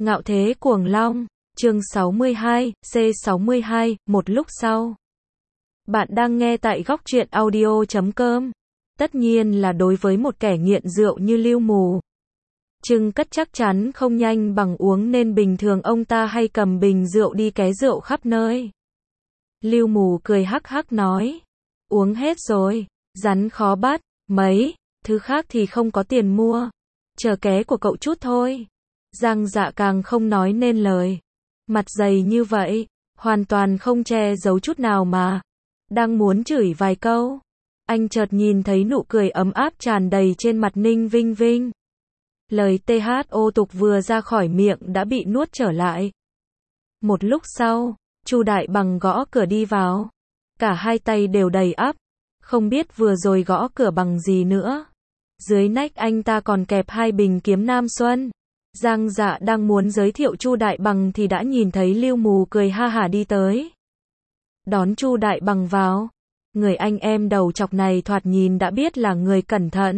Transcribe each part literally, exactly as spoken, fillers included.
Ngạo thế cuồng long, chương sáu mươi hai, C sáu mươi hai, một lúc sau. Bạn đang nghe tại góc truyện audio chấm com. Tất nhiên là đối với một kẻ nghiện rượu như Lưu Mù. Trưng cất chắc chắn không nhanh bằng uống nên bình thường ông ta hay cầm bình rượu đi ké rượu khắp nơi. Lưu Mù cười hắc hắc nói. Uống hết rồi, rắn khó bắt, mấy, thứ khác thì không có tiền mua. Chờ ké của cậu chút thôi. Giang Dạ càng không nói nên lời. Mặt dày như vậy, hoàn toàn không che giấu chút nào mà. Đang muốn chửi vài câu, anh chợt nhìn thấy nụ cười ấm áp tràn đầy trên mặt Ninh Vinh Vinh. Lời tê hát ô tục vừa ra khỏi miệng đã bị nuốt trở lại. Một lúc sau, Chu Đại Bằng gõ cửa đi vào. Cả hai tay đều đầy ắp, không biết vừa rồi gõ cửa bằng gì nữa. Dưới nách anh ta còn kẹp hai bình kiếm Nam Xuân. Giang Dạ đang muốn giới thiệu Chu Đại Bằng thì đã nhìn thấy Lưu Mù cười ha hả đi tới. Đón Chu Đại Bằng vào. Người anh em đầu chọc này thoạt nhìn đã biết là người cẩn thận.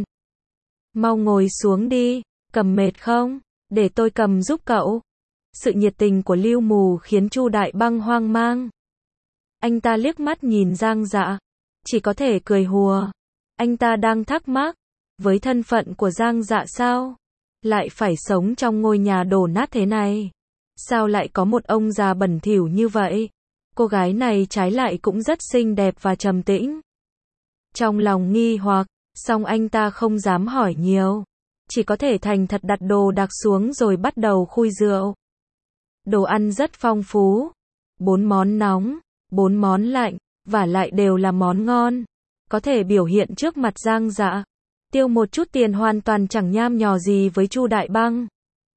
Mau ngồi xuống đi, cầm mệt không? Để tôi cầm giúp cậu. Sự nhiệt tình của Lưu Mù khiến Chu Đại Bằng hoang mang. Anh ta liếc mắt nhìn Giang Dạ, chỉ có thể cười hùa. Anh ta đang thắc mắc, với thân phận của Giang Dạ sao? Lại phải sống trong ngôi nhà đổ nát thế này? Sao lại có một ông già bẩn thỉu như vậy? Cô gái này trái lại cũng rất xinh đẹp và trầm tĩnh. Trong lòng nghi hoặc, song anh ta không dám hỏi nhiều. Chỉ có thể thành thật đặt đồ đạc xuống rồi bắt đầu khui rượu. Đồ ăn rất phong phú. Bốn món nóng, bốn món lạnh, và lại đều là món ngon. Có thể biểu hiện trước mặt Giang Dạ. Tiêu một chút tiền hoàn toàn chẳng nham nhò gì với Chu Đại Bằng.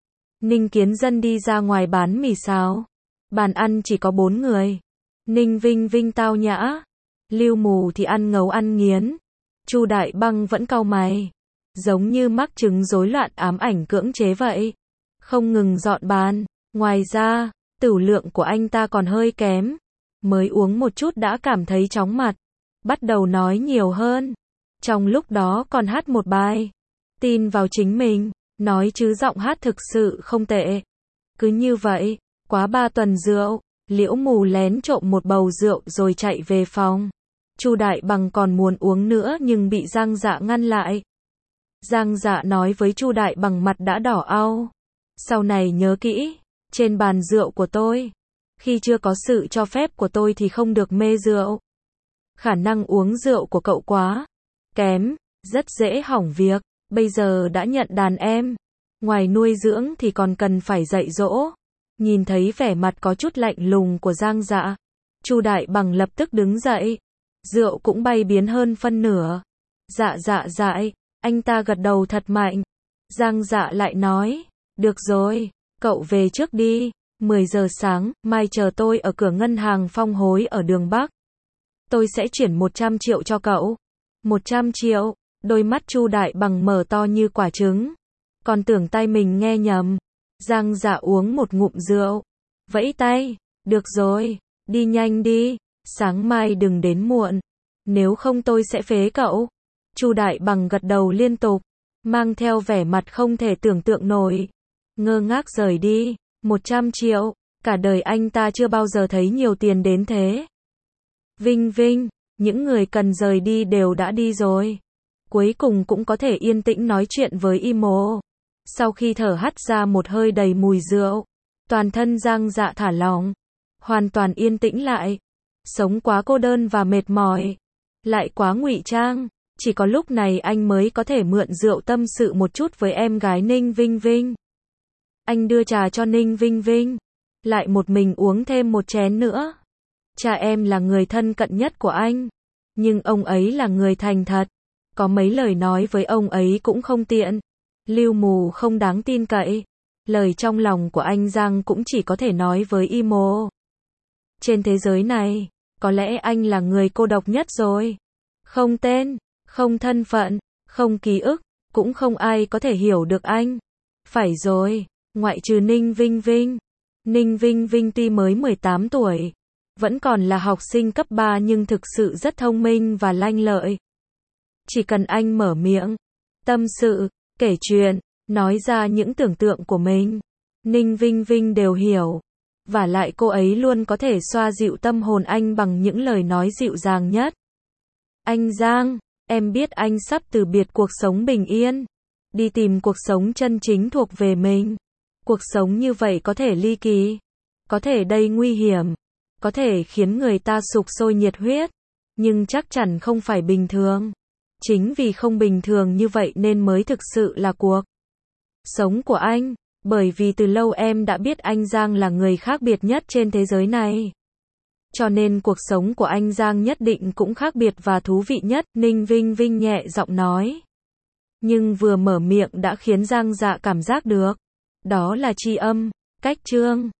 Ninh Kiến Dân đi ra ngoài bán mì xào. Bàn ăn chỉ có bốn người. Ninh Vinh Vinh tao nhã. Lưu Mù thì ăn ngấu ăn nghiến. Chu Đại Bằng vẫn cau mày. Giống như mắc chứng rối loạn ám ảnh cưỡng chế vậy. Không ngừng dọn bàn. Ngoài ra, tửu lượng của anh ta còn hơi kém. Mới uống một chút đã cảm thấy chóng mặt. Bắt đầu nói nhiều hơn. Trong lúc đó còn hát một bài. Tin vào chính mình. Nói chứ giọng hát thực sự không tệ. Cứ như vậy, quá ba tuần rượu, Liễu Mù lén trộm một bầu rượu rồi chạy về phòng. Chu Đại Bằng còn muốn uống nữa nhưng bị Giang Dạ ngăn lại. Giang Dạ nói với Chu Đại Bằng mặt đã đỏ au. Sau này nhớ kỹ, trên bàn rượu của tôi, khi chưa có sự cho phép của tôi thì không được mê rượu. Khả năng uống rượu của cậu quá kém, rất dễ hỏng việc. Bây giờ đã nhận đàn em, ngoài nuôi dưỡng thì còn cần phải dạy dỗ. Nhìn thấy vẻ mặt có chút lạnh lùng của Giang Dạ, Chu Đại Bằng lập tức đứng dậy. Rượu cũng bay biến hơn phân nửa. Dạ dạ dại, anh ta gật đầu thật mạnh. Giang Dạ lại nói, được rồi, cậu về trước đi. mười giờ sáng, mai chờ tôi ở cửa ngân hàng Phong Hối ở đường Bắc. Tôi sẽ chuyển một trăm triệu cho cậu. một trăm triệu. Đôi mắt Chu Đại Bằng mở to như quả trứng. Còn tưởng tay mình nghe nhầm. Giang Dạ uống một ngụm rượu. Vẫy tay. Được rồi. Đi nhanh đi. Sáng mai đừng đến muộn. Nếu không tôi sẽ phế cậu. Chu Đại Bằng gật đầu liên tục. Mang theo vẻ mặt không thể tưởng tượng nổi. Ngơ ngác rời đi. một trăm triệu. Cả đời anh ta chưa bao giờ thấy nhiều tiền đến thế. Vinh Vinh. Những người cần rời đi đều đã đi rồi. Cuối cùng cũng có thể yên tĩnh nói chuyện với Imo. Sau khi thở hắt ra một hơi đầy mùi rượu, toàn thân Giang Dạ thả lỏng, hoàn toàn yên tĩnh lại. Sống quá cô đơn và mệt mỏi, lại quá ngụy trang, chỉ có lúc này anh mới có thể mượn rượu tâm sự một chút với em gái Ninh Vinh Vinh. Anh đưa trà cho Ninh Vinh Vinh, lại một mình uống thêm một chén nữa. Cha em là người thân cận nhất của anh, nhưng ông ấy là người thành thật. Có mấy lời nói với ông ấy cũng không tiện. Lưu Mù không đáng tin cậy. Lời trong lòng của anh Giang cũng chỉ có thể nói với Imo. Trên thế giới này, có lẽ anh là người cô độc nhất rồi. Không tên, không thân phận, không ký ức, cũng không ai có thể hiểu được anh. Phải rồi, ngoại trừ Ninh Vinh Vinh. Ninh Vinh Vinh tuy mới mười tám tuổi, vẫn còn là học sinh cấp ba nhưng thực sự rất thông minh và lanh lợi. Chỉ cần anh mở miệng, tâm sự, kể chuyện, nói ra những tưởng tượng của mình, Ninh Vinh Vinh đều hiểu. Vả lại cô ấy luôn có thể xoa dịu tâm hồn anh bằng những lời nói dịu dàng nhất. Anh Giang, em biết anh sắp từ biệt cuộc sống bình yên, đi tìm cuộc sống chân chính thuộc về mình. Cuộc sống như vậy có thể ly kỳ, có thể đầy nguy hiểm, có thể khiến người ta sục sôi nhiệt huyết, nhưng chắc chắn không phải bình thường. Chính vì không bình thường như vậy nên mới thực sự là cuộc sống của anh, bởi vì từ lâu em đã biết anh Giang là người khác biệt nhất trên thế giới này. Cho nên cuộc sống của anh Giang nhất định cũng khác biệt và thú vị nhất, Ninh Vinh Vinh nhẹ giọng nói. Nhưng vừa mở miệng đã khiến Giang Dạ cảm giác được. Đó là tri âm, cách chương.